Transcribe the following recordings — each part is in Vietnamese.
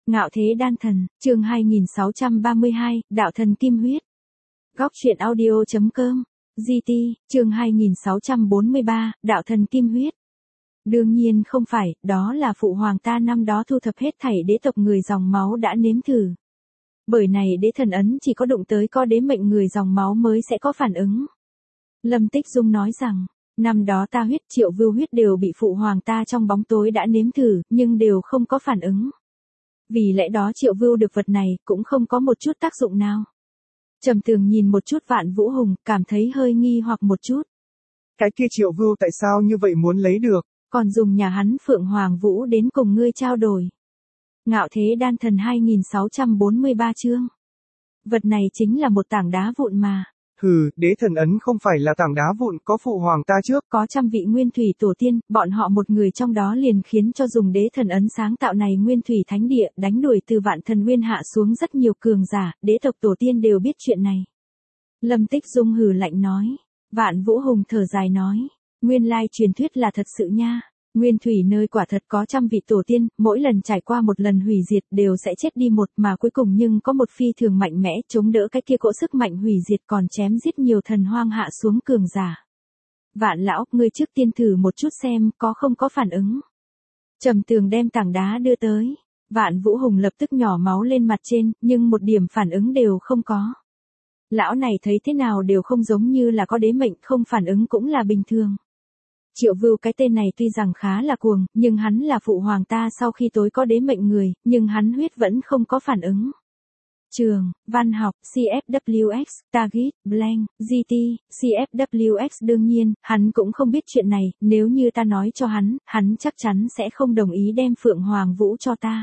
Ngạo thế đan thần, chương 2632, đạo thần kim huyết. Góc truyện audio.com, GT, chương 2643, đạo thần kim huyết. Đương nhiên không phải, đó là phụ hoàng ta năm đó thu thập hết thảy đế tộc người dòng máu đã nếm thử. Bởi này đế thần ấn chỉ có đụng tới có đế mệnh người dòng máu mới sẽ có phản ứng. Lâm Tích Dung nói rằng, năm đó ta huyết Triệu Vưu huyết đều bị phụ hoàng ta trong bóng tối đã nếm thử, nhưng đều không có phản ứng. Vì lẽ đó Triệu Vưu được vật này cũng không có một chút tác dụng nào. Trầm Tường nhìn một chút Vạn Vũ Hùng, cảm thấy hơi nghi hoặc một chút. Cái kia Triệu Vưu tại sao như vậy muốn lấy được? Còn dùng nhà hắn Phượng Hoàng Vũ đến cùng ngươi trao đổi. Ngạo thế đan thần 2643 chương. Vật này chính là một tảng đá vụn mà. Hừ, đế thần ấn không phải là tảng đá vụn, có phụ hoàng ta trước. Có trăm vị nguyên thủy tổ tiên, bọn họ một người trong đó liền khiến cho dùng đế thần ấn sáng tạo này nguyên thủy thánh địa, đánh đuổi từ vạn thần nguyên hạ xuống rất nhiều cường giả, đế tộc tổ tiên đều biết chuyện này. Lâm Tích Dung hừ lạnh nói. Vạn Vũ Hùng thở dài nói. Nguyên lai truyền thuyết là thật sự nha. Nguyên thủy nơi quả thật có trăm vị tổ tiên, mỗi lần trải qua một lần hủy diệt đều sẽ chết đi một mà cuối cùng nhưng có một phi thường mạnh mẽ chống đỡ cái kia cỗ sức mạnh hủy diệt còn chém giết nhiều thần hoang hạ xuống cường giả. Vạn lão, ngươi trước tiên thử một chút xem có không có phản ứng. Trầm Tường đem tảng đá đưa tới. Vạn Vũ Hùng lập tức nhỏ máu lên mặt trên, nhưng một điểm phản ứng đều không có. Lão này thấy thế nào đều không giống như là có đế mệnh, không phản ứng cũng là bình thường. Triệu Vưu cái tên này tuy rằng khá là cuồng, nhưng hắn là phụ hoàng ta sau khi tối có đế mệnh người, nhưng hắn huyết vẫn không có phản ứng. Trường, văn học, CFWX, Target, Blank, GT, CFWX đương nhiên, hắn cũng không biết chuyện này, nếu như ta nói cho hắn chắc chắn sẽ không đồng ý đem Phượng Hoàng Vũ cho ta.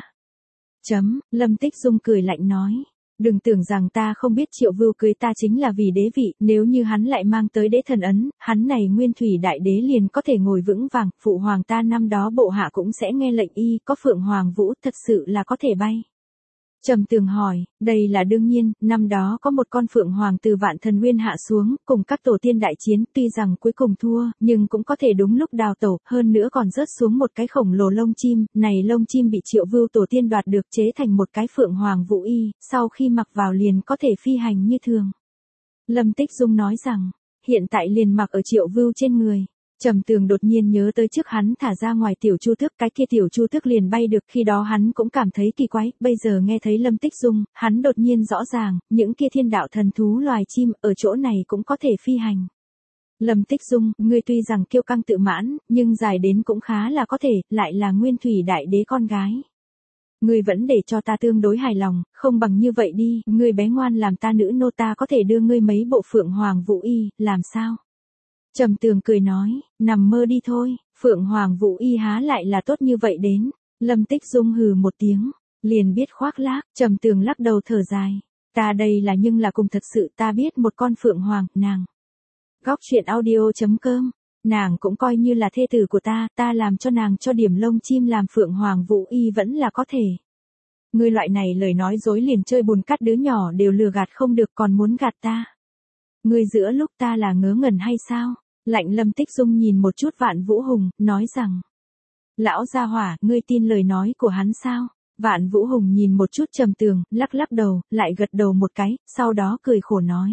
Lâm Tích Dung cười lạnh nói. Đừng tưởng rằng ta không biết Triệu Vưu cưới ta chính là vì đế vị, nếu như hắn lại mang tới đế thần ấn, hắn này nguyên thủy đại đế liền có thể ngồi vững vàng, phụ hoàng ta năm đó bộ hạ cũng sẽ nghe lệnh y, có Phượng Hoàng Vũ thật sự là có thể bay. Trầm Tường hỏi, đây là đương nhiên, năm đó có một con Phượng Hoàng từ vạn thần nguyên hạ xuống, cùng các tổ tiên đại chiến, tuy rằng cuối cùng thua, nhưng cũng có thể đúng lúc đào tẩu, hơn nữa còn rớt xuống một cái khổng lồ lông chim, này lông chim bị Triệu Vưu tổ tiên đoạt được chế thành một cái Phượng Hoàng Vũ y, sau khi mặc vào liền có thể phi hành như thường. Lâm Tích Dung nói rằng, hiện tại liền mặc ở Triệu Vưu trên người. Trầm Tường đột nhiên nhớ tới trước hắn thả ra ngoài tiểu chu tước, cái kia tiểu chu tước liền bay được, khi đó hắn cũng cảm thấy kỳ quái, bây giờ nghe thấy Lâm Tích Dung, hắn đột nhiên rõ ràng, những kia thiên đạo thần thú loài chim, ở chỗ này cũng có thể phi hành. Lâm Tích Dung, ngươi tuy rằng kiêu căng tự mãn, nhưng dài đến cũng khá là có thể, lại là nguyên thủy đại đế con gái. Ngươi vẫn để cho ta tương đối hài lòng, không bằng như vậy đi, ngươi bé ngoan làm ta nữ nô ta có thể đưa ngươi mấy bộ Phượng Hoàng Vũ y, làm sao? Trầm Tường cười nói, nằm mơ đi thôi, Phượng Hoàng Vũ y há lại là tốt như vậy đến. Lâm Tích Dung hừ một tiếng, liền biết khoác lác, Trầm Tường lắc đầu thở dài. Ta đây là nhưng là cùng thật sự ta biết một con Phượng Hoàng, nàng. Góc truyện audio.com, nàng cũng coi như là thê tử của ta làm cho nàng cho điểm lông chim làm Phượng Hoàng Vũ y vẫn là có thể. Ngươi loại này lời nói dối liền chơi bùn cát đứa nhỏ đều lừa gạt không được còn muốn gạt ta. Ngươi giữa lúc ta là ngớ ngẩn hay sao? Lạnh Lâm Tích Dung nhìn một chút Vạn Vũ Hùng, nói rằng. Lão gia hỏa, ngươi tin lời nói của hắn sao? Vạn Vũ Hùng nhìn một chút Trầm Tường, lắc lắc đầu, lại gật đầu một cái, sau đó cười khổ nói.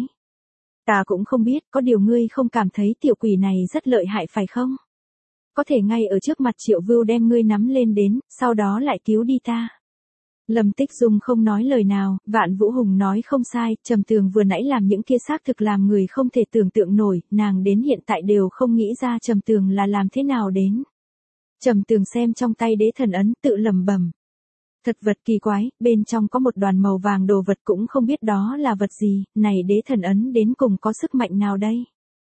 Ta cũng không biết, có điều ngươi không cảm thấy tiểu quỷ này rất lợi hại phải không? Có thể ngay ở trước mặt Triệu Vưu đem ngươi nắm lên đến, sau đó lại cứu đi ta. Lâm Tích Dung không nói lời nào, Vạn Vũ Hùng nói không sai, Trầm Tường vừa nãy làm những kia xác thực làm người không thể tưởng tượng nổi, nàng đến hiện tại đều không nghĩ ra Trầm Tường là làm thế nào đến. Trầm Tường xem trong tay đế thần ấn tự lẩm bẩm. Thật vật kỳ quái, bên trong có một đoàn màu vàng đồ vật cũng không biết đó là vật gì, này đế thần ấn đến cùng có sức mạnh nào đây?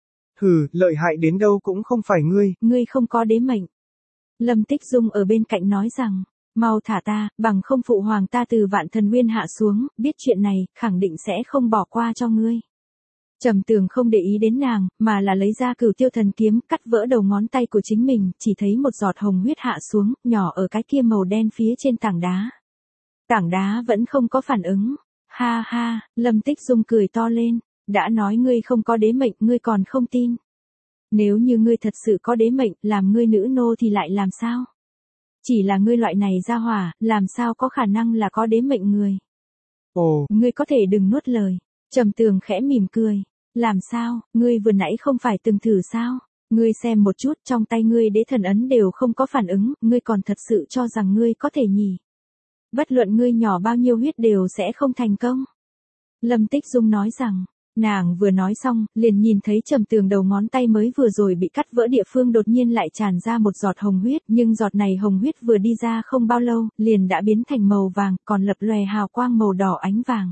Hừ, lợi hại đến đâu cũng không phải ngươi. Ngươi không có đế mệnh. Lâm Tích Dung ở bên cạnh nói rằng. Mau thả ta, bằng không phụ hoàng ta từ vạn thần nguyên hạ xuống, biết chuyện này, khẳng định sẽ không bỏ qua cho ngươi. Trầm Tường không để ý đến nàng, mà là lấy ra Cửu Tiêu Thần kiếm, cắt vỡ đầu ngón tay của chính mình, chỉ thấy một giọt hồng huyết hạ xuống, nhỏ ở cái kia màu đen phía trên tảng đá. Tảng đá vẫn không có phản ứng. Ha ha, Lâm Tích Dung cười to lên, đã nói ngươi không có đế mệnh, ngươi còn không tin. Nếu như ngươi thật sự có đế mệnh, làm ngươi nữ nô thì lại làm sao? chỉ là ngươi loại này ra hỏa, làm sao có khả năng là có đế mệnh người. Ồ, Ngươi có thể đừng nuốt lời. Trầm Tường khẽ mỉm cười. Làm sao, ngươi vừa nãy không phải từng thử sao? Ngươi xem một chút, trong tay ngươi đế thần ấn đều không có phản ứng, ngươi còn thật sự cho rằng ngươi có thể nhỉ? Bất luận ngươi nhỏ bao nhiêu huyết đều sẽ không thành công. Lâm Tích Dung nói rằng, nàng vừa nói xong, liền nhìn thấy Trầm Tường đầu ngón tay mới vừa rồi bị cắt vỡ địa phương đột nhiên lại tràn ra một giọt hồng huyết, nhưng giọt này hồng huyết vừa đi ra không bao lâu, liền đã biến thành màu vàng, còn lập lòe hào quang màu đỏ ánh vàng.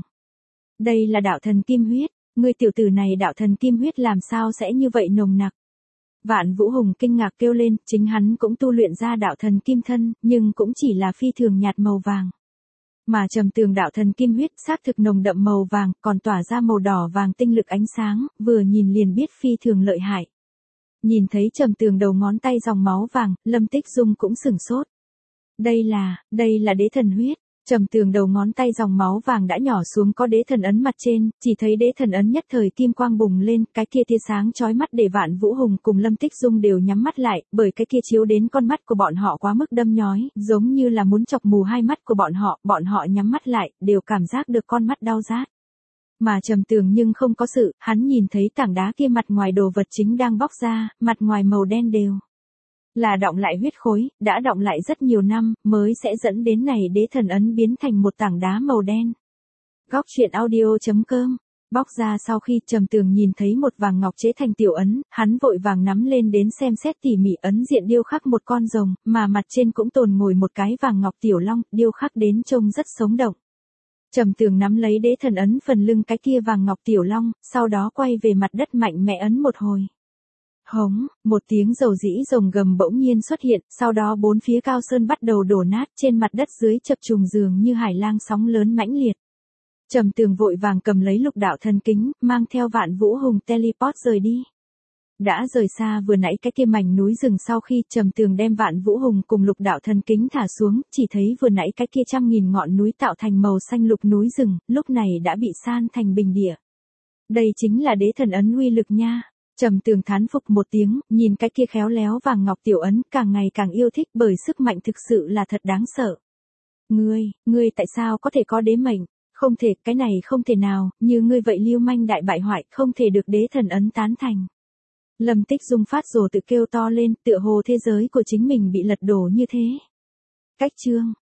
Đây là đạo thần kim huyết, ngươi tiểu tử này đạo thần kim huyết làm sao sẽ như vậy nồng nặc? Vạn Vũ Hùng kinh ngạc kêu lên, chính hắn cũng tu luyện ra đạo thần kim thân, nhưng cũng chỉ là phi thường nhạt màu vàng. Mà Trầm Tường đạo thần kim huyết xác thực nồng đậm màu vàng, còn tỏa ra màu đỏ vàng tinh lực ánh sáng, vừa nhìn liền biết phi thường lợi hại. Nhìn thấy Trầm Tường đầu ngón tay dòng máu vàng, Lâm Tích Dung cũng sửng sốt. Đây là đế thần huyết. Trầm Tường đầu ngón tay dòng máu vàng đã nhỏ xuống có đế thần ấn mặt trên, chỉ thấy đế thần ấn nhất thời kim quang bùng lên, cái kia tia sáng chói mắt để Vạn Vũ Hùng cùng Lâm Tích Dung đều nhắm mắt lại, bởi cái kia chiếu đến con mắt của bọn họ quá mức đâm nhói, giống như là muốn chọc mù hai mắt của bọn họ nhắm mắt lại, đều cảm giác được con mắt đau rát. Mà Trầm Tường nhưng không có sự, hắn nhìn thấy tảng đá kia mặt ngoài đồ vật chính đang bóc ra, mặt ngoài màu đen đều là đọng lại huyết khối, đã đọng lại rất nhiều năm, mới sẽ dẫn đến này đế thần ấn biến thành một tảng đá màu đen. Góc truyện audio.com. Bóc ra sau khi Trầm Tường nhìn thấy một vàng ngọc chế thành tiểu ấn, hắn vội vàng nắm lên đến xem xét tỉ mỉ, ấn diện điêu khắc một con rồng, mà mặt trên cũng tồn ngồi một cái vàng ngọc tiểu long, điêu khắc đến trông rất sống động. Trầm Tường nắm lấy đế thần ấn phần lưng cái kia vàng ngọc tiểu long, sau đó quay về mặt đất mạnh mẽ ấn một hồi. Hống, một tiếng dầu dĩ rồng gầm bỗng nhiên xuất hiện, sau đó bốn phía cao sơn bắt đầu đổ nát, trên mặt đất dưới chập trùng dường như hải lang sóng lớn mãnh liệt. Trầm Tường vội vàng cầm lấy lục đạo thần kính, mang theo Vạn Vũ Hùng teleport rời đi. Đã rời xa vừa nãy cái kia mảnh núi rừng, sau khi Trầm Tường đem Vạn Vũ Hùng cùng lục đạo thần kính thả xuống, chỉ thấy vừa nãy cái kia trăm nghìn ngọn núi tạo thành màu xanh lục núi rừng, lúc này đã bị san thành bình địa. Đây chính là đế thần ấn uy lực nha. Trầm Tường thán phục một tiếng, nhìn cái kia khéo léo vàng ngọc tiểu ấn, càng ngày càng yêu thích bởi sức mạnh thực sự là thật đáng sợ. Ngươi tại sao có thể có đế mệnh? Không thể, cái này không thể nào, như ngươi vậy lưu manh đại bại hoại, không thể được đế thần ấn tán thành. Lâm Tích Dung phát rồ tự kêu to lên, tựa hồ thế giới của chính mình bị lật đổ như thế. Cách chương